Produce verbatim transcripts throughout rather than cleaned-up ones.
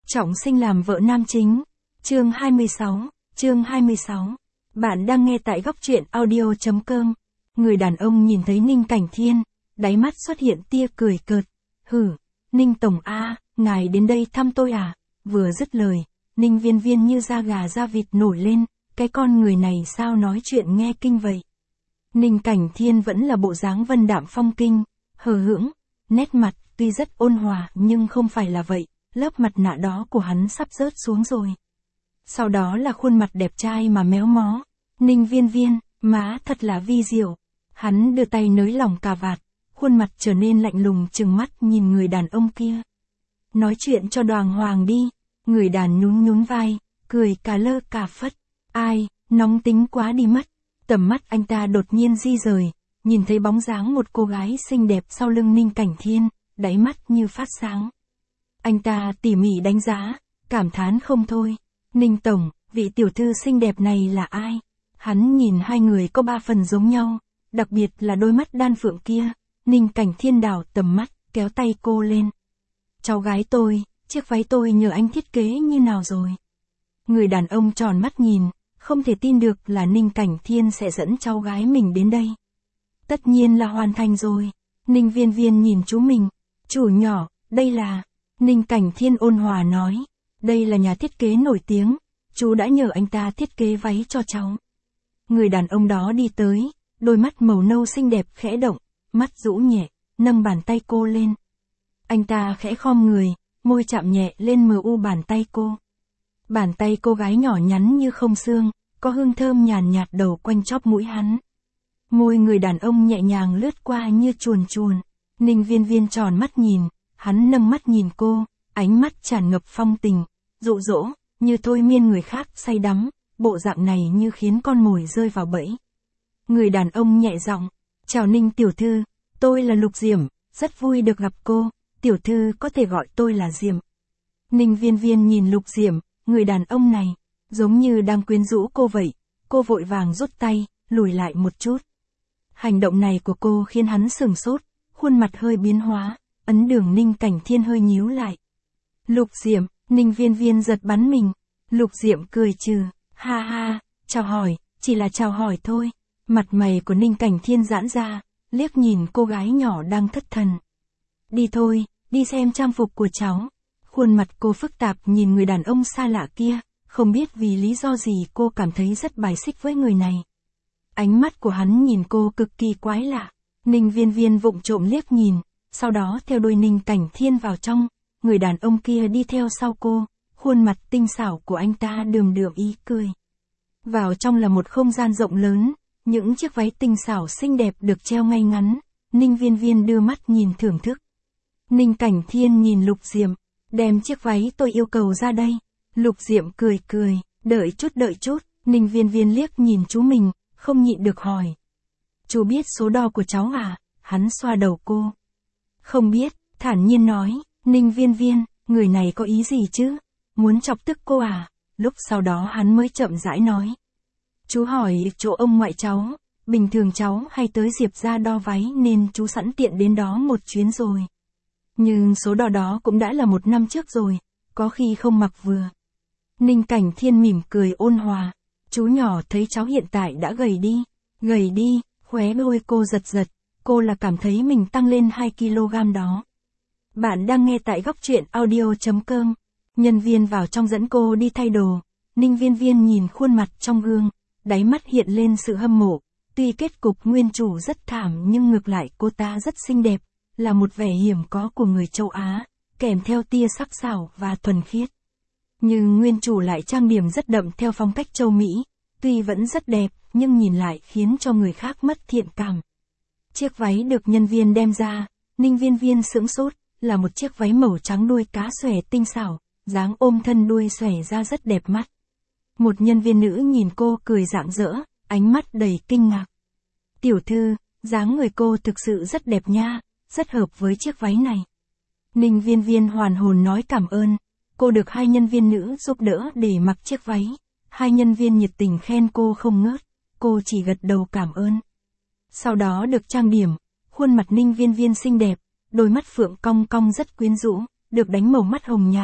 Trọng sinh làm vợ nam chính. Chương hai mươi sáu, chương hai mươi sáu. Bạn đang nghe tại góc truyện audio chấm com. Người đàn ông nhìn thấy Ninh Cảnh Thiên, đáy mắt xuất hiện tia cười cợt. Hử, Ninh Tổng a, ngài đến đây thăm tôi à? Vừa dứt lời, Ninh Viên Viên như da gà da vịt nổi lên, cái con người này sao nói chuyện nghe kinh vậy? Ninh Cảnh Thiên vẫn là bộ dáng vân đạm phong kinh, hờ hững, nét mặt tuy rất ôn hòa nhưng không phải là vậy, lớp mặt nạ đó của hắn sắp rớt xuống rồi. Sau đó là khuôn mặt đẹp trai mà méo mó. Ninh Viên Viên, má thật là vi diệu. Hắn đưa tay nới lỏng cà vạt, khuôn mặt trở nên lạnh lùng trừng mắt nhìn người đàn ông kia. Nói chuyện cho đoàng hoàng đi. Người đàn nhún nhún vai, cười cà lơ cà phất. Ai, nóng tính quá đi mất. Tầm mắt anh ta đột nhiên di rời, nhìn thấy bóng dáng một cô gái xinh đẹp sau lưng Ninh Cảnh Thiên, đáy mắt như phát sáng. Anh ta tỉ mỉ đánh giá, cảm thán không thôi. Ninh Tổng, vị tiểu thư xinh đẹp này là ai? Hắn nhìn hai người có ba phần giống nhau, đặc biệt là đôi mắt đan phượng kia. Ninh Cảnh Thiên đảo tầm mắt, kéo tay cô lên. Cháu gái tôi, chiếc váy tôi nhờ anh thiết kế như nào rồi? Người đàn ông tròn mắt nhìn, không thể tin được là Ninh Cảnh Thiên sẽ dẫn cháu gái mình đến đây. Tất nhiên là hoàn thành rồi. Ninh Viên Viên nhìn chú mình. Chủ nhỏ, đây là... Ninh Cảnh Thiên ôn hòa nói. Đây là nhà thiết kế nổi tiếng. Chú đã nhờ anh ta thiết kế váy cho cháu. Người đàn ông đó đi tới. Đôi mắt màu nâu xinh đẹp khẽ động. Mắt rũ nhẹ, nâng bàn tay cô lên. Anh ta khẽ khom người, môi chạm nhẹ lên mờ u bàn tay cô. Bàn tay cô gái nhỏ nhắn như không xương, có hương thơm nhàn nhạt đầu quanh chóp mũi hắn. Môi người đàn ông nhẹ nhàng lướt qua như chuồn chuồn. Ninh Viên Viên tròn mắt nhìn, hắn nâng mắt nhìn cô, ánh mắt tràn ngập phong tình, dụ dỗ, như thôi miên người khác say đắm, bộ dạng này như khiến con mồi rơi vào bẫy. Người đàn ông nhẹ giọng, chào Ninh tiểu thư, tôi là Lục Diệm, rất vui được gặp cô, tiểu thư có thể gọi tôi là Diệm. Ninh Viên Viên nhìn Lục Diệm, người đàn ông này, giống như đang quyến rũ cô vậy, cô vội vàng rút tay, lùi lại một chút. Hành động này của cô khiến hắn sửng sốt, khuôn mặt hơi biến hóa, ấn đường Ninh Cảnh Thiên hơi nhíu lại. Lục Diệm, Ninh Viên Viên giật bắn mình. Lục Diệm cười trừ, ha ha, chào hỏi, chỉ là chào hỏi thôi. Mặt mày của Ninh Cảnh Thiên giãn ra, liếc nhìn cô gái nhỏ đang thất thần. Đi thôi, đi xem trang phục của cháu. Khuôn mặt cô phức tạp nhìn người đàn ông xa lạ kia, không biết vì lý do gì cô cảm thấy rất bài xích với người này. Ánh mắt của hắn nhìn cô cực kỳ quái lạ. Ninh Viên Viên vụng trộm liếc nhìn, sau đó theo đuôi Ninh Cảnh Thiên vào trong, người đàn ông kia đi theo sau cô, khuôn mặt tinh xảo của anh ta đườm đượm ý cười. Vào trong là một không gian rộng lớn, những chiếc váy tinh xảo xinh đẹp được treo ngay ngắn, Ninh Viên Viên đưa mắt nhìn thưởng thức. Ninh Cảnh Thiên nhìn Lục Diệm, đem chiếc váy tôi yêu cầu ra đây. Lục Diệm cười cười, đợi chút đợi chút, Ninh Viên Viên liếc nhìn chú mình, không nhịn được hỏi. Chú biết số đo của cháu à? Hắn xoa đầu cô. Không biết, thản nhiên nói. Ninh Viên Viên, người này có ý gì chứ? Muốn chọc tức cô à? Lúc sau đó hắn mới chậm rãi nói. Chú hỏi chỗ ông ngoại cháu, bình thường cháu hay tới Diệp ra đo váy nên chú sẵn tiện đến đó một chuyến rồi. Nhưng số đo đó cũng đã là một năm trước rồi, có khi không mặc vừa. Ninh Cảnh Thiên mỉm cười ôn hòa. Chú nhỏ thấy cháu hiện tại đã gầy đi. Gầy đi, khóe môi cô giật giật, cô là cảm thấy mình tăng lên hai ki lô gam đó. Bạn đang nghe tại góc truyện audio chấm com. Nhân viên vào trong dẫn cô đi thay đồ. Ninh Viên Viên nhìn khuôn mặt trong gương, đáy mắt hiện lên sự hâm mộ. Tuy kết cục nguyên chủ rất thảm nhưng ngược lại cô ta rất xinh đẹp, là một vẻ hiếm có của người châu Á, kèm theo tia sắc sảo và thuần khiết. Nhưng nguyên chủ lại trang điểm rất đậm theo phong cách châu Mỹ, tuy vẫn rất đẹp, nhưng nhìn lại khiến cho người khác mất thiện cảm. Chiếc váy được nhân viên đem ra, Ninh Viên Viên sững sốt, là một chiếc váy màu trắng đuôi cá xòe tinh xảo, dáng ôm thân đuôi xòe ra rất đẹp mắt. Một nhân viên nữ nhìn cô cười rạng rỡ, ánh mắt đầy kinh ngạc. Tiểu thư, dáng người cô thực sự rất đẹp nha, rất hợp với chiếc váy này. Ninh Viên Viên hoàn hồn nói cảm ơn. Cô được hai nhân viên nữ giúp đỡ để mặc chiếc váy. Hai nhân viên nhiệt tình khen cô không ngớt, cô chỉ gật đầu cảm ơn. Sau đó được trang điểm, khuôn mặt Ninh Viên Viên xinh đẹp, đôi mắt phượng cong cong rất quyến rũ, được đánh màu mắt hồng nhạt,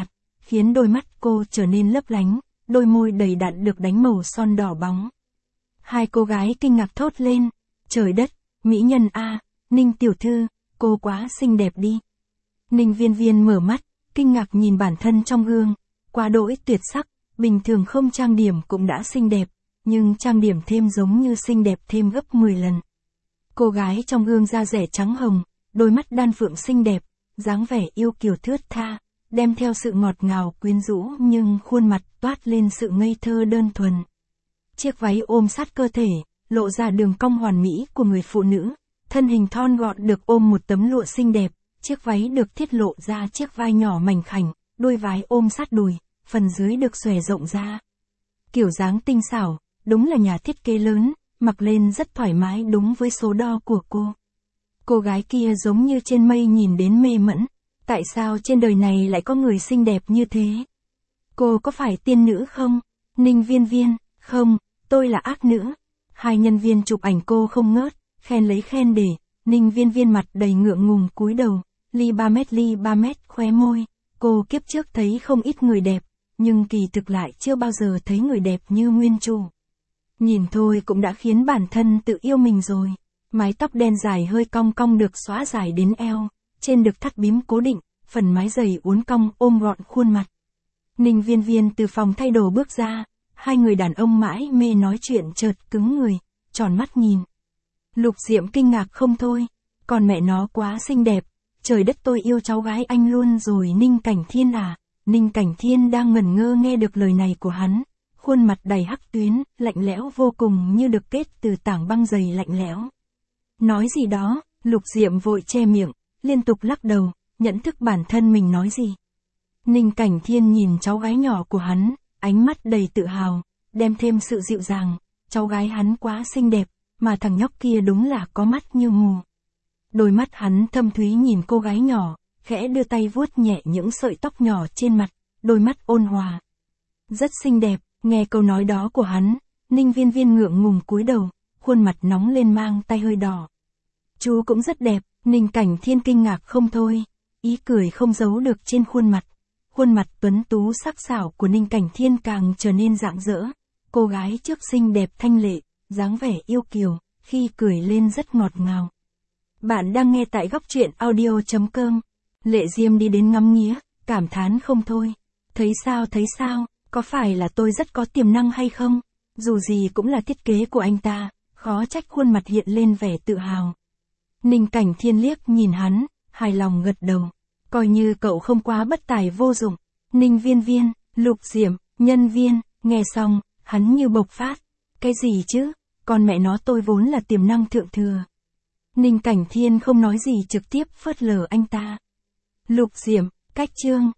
khiến đôi mắt cô trở nên lấp lánh, đôi môi đầy đặn được đánh màu son đỏ bóng. Hai cô gái kinh ngạc thốt lên, trời đất, mỹ nhân a, Ninh tiểu thư, cô quá xinh đẹp đi. Ninh Viên Viên mở mắt, kinh ngạc nhìn bản thân trong gương, quá đỗi tuyệt sắc, bình thường không trang điểm cũng đã xinh đẹp, nhưng trang điểm thêm giống như xinh đẹp thêm gấp mười lần. Cô gái trong gương da rẻ trắng hồng, đôi mắt đan phượng xinh đẹp, dáng vẻ yêu kiều thướt tha, đem theo sự ngọt ngào quyến rũ nhưng khuôn mặt toát lên sự ngây thơ đơn thuần. Chiếc váy ôm sát cơ thể, lộ ra đường cong hoàn mỹ của người phụ nữ, thân hình thon gọn được ôm một tấm lụa xinh đẹp, chiếc váy được thiết lộ ra chiếc vai nhỏ mảnh khảnh, đôi vái ôm sát đùi, phần dưới được xòe rộng ra. Kiểu dáng tinh xảo, đúng là nhà thiết kế lớn, mặc lên rất thoải mái đúng với số đo của cô. Cô gái kia giống như trên mây nhìn đến mê mẩn, tại sao trên đời này lại có người xinh đẹp như thế? Cô có phải tiên nữ không? Ninh Viên Viên, không, tôi là ác nữ. Hai nhân viên chụp ảnh cô không ngớt, khen lấy khen để, Ninh Viên Viên mặt đầy ngượng ngùng cúi đầu, ly ba mét ly ba mét khóe môi, cô kiếp trước thấy không ít người đẹp, nhưng kỳ thực lại chưa bao giờ thấy người đẹp như nguyên chủ. Nhìn thôi cũng đã khiến bản thân tự yêu mình rồi. Mái tóc đen dài hơi cong cong được xõa dài đến eo, trên được thắt bím cố định, phần mái dày uốn cong ôm gọn khuôn mặt. Ninh Viên Viên từ phòng thay đồ bước ra, hai người đàn ông mãi mê nói chuyện chợt cứng người, tròn mắt nhìn. Lục Diệm kinh ngạc không thôi, còn mẹ nó quá xinh đẹp, trời đất tôi yêu cháu gái anh luôn rồi. Ninh Cảnh Thiên à, Ninh Cảnh Thiên đang ngẩn ngơ nghe được lời này của hắn, khuôn mặt đầy hắc tuyến, lạnh lẽo vô cùng như được kết từ tảng băng dày lạnh lẽo. Nói gì đó, Lục Diệm vội che miệng, liên tục lắc đầu, nhận thức bản thân mình nói gì. Ninh Cảnh Thiên nhìn cháu gái nhỏ của hắn, ánh mắt đầy tự hào, đem thêm sự dịu dàng, cháu gái hắn quá xinh đẹp, mà thằng nhóc kia đúng là có mắt như mù. Đôi mắt hắn thâm thúy nhìn cô gái nhỏ, khẽ đưa tay vuốt nhẹ những sợi tóc nhỏ trên mặt, đôi mắt ôn hòa. Rất xinh đẹp, nghe câu nói đó của hắn, Ninh Viên Viên ngượng ngùng cúi đầu, khuôn mặt nóng lên mang tay hơi đỏ. Chú cũng rất đẹp, Ninh Cảnh Thiên kinh ngạc không thôi, ý cười không giấu được trên khuôn mặt. Khuôn mặt tuấn tú sắc sảo của Ninh Cảnh Thiên càng trở nên rạng rỡ, cô gái trước xinh đẹp thanh lệ, dáng vẻ yêu kiều, khi cười lên rất ngọt ngào. Bạn đang nghe tại góc truyện audio chấm com. Lệ Diêm đi đến ngắm nghía, cảm thán không thôi. Thấy sao thấy sao, có phải là tôi rất có tiềm năng hay không? Dù gì cũng là thiết kế của anh ta, khó trách khuôn mặt hiện lên vẻ tự hào. Ninh Cảnh Thiên liếc nhìn hắn, hài lòng gật đầu. Coi như cậu không quá bất tài vô dụng. Ninh Viên Viên, Lục Diệm, nhân viên, nghe xong, hắn như bộc phát. Cái gì chứ, con mẹ nó tôi vốn là tiềm năng thượng thừa. Ninh Cảnh Thiên không nói gì trực tiếp phớt lờ anh ta. Lục Diệm, cách chương.